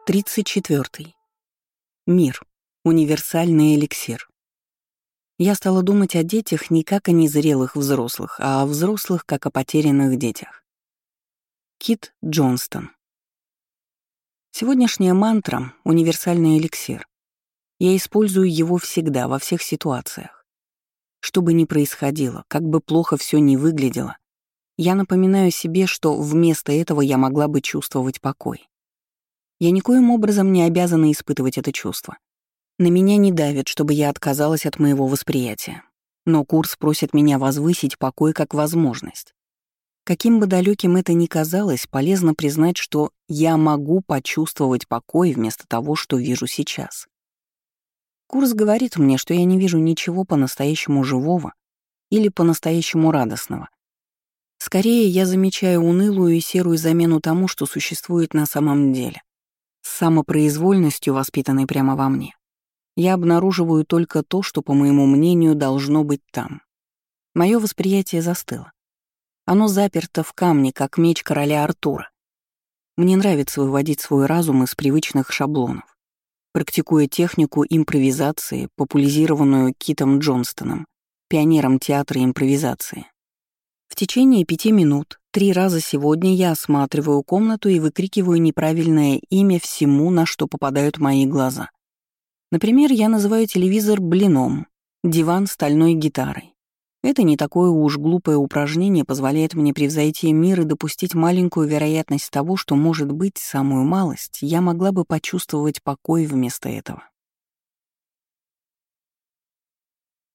34. Мир. Универсальный эликсир. Я стала думать о детях не как о незрелых взрослых, а о взрослых как о потерянных детях. Кит Джонстон. Сегодняшняя мантра — универсальный эликсир. Я использую его всегда, во всех ситуациях. Что бы ни происходило, как бы плохо все ни выглядело, я напоминаю себе, что вместо этого я могла бы чувствовать покой. Я никоим образом не обязана испытывать это чувство. На меня не давит, чтобы я отказалась от моего восприятия. Но курс просит меня возвысить покой как возможность. Каким бы далеким это ни казалось, полезно признать, что я могу почувствовать покой вместо того, что вижу сейчас. Курс говорит мне, что я не вижу ничего по-настоящему живого или по-настоящему радостного. Скорее, я замечаю унылую и серую замену тому, что существует на самом деле. С самопроизвольностью, воспитанной прямо во мне, я обнаруживаю только то, что, по моему мнению, должно быть там. Мое восприятие застыло. Оно заперто в камне, как меч короля Артура. Мне нравится выводить свой разум из привычных шаблонов, практикуя технику импровизации, популяризированную Китом Джонстоном, пионером театра импровизации. В течение 5 минут 3 раза сегодня я осматриваю комнату и выкрикиваю неправильное имя всему, на что попадают мои глаза. Например, я называю телевизор блином, диван стальной гитарой. Это не такое уж глупое упражнение позволяет мне превзойти мир и допустить маленькую вероятность того, что, может быть, самую малость, я могла бы почувствовать покой вместо этого.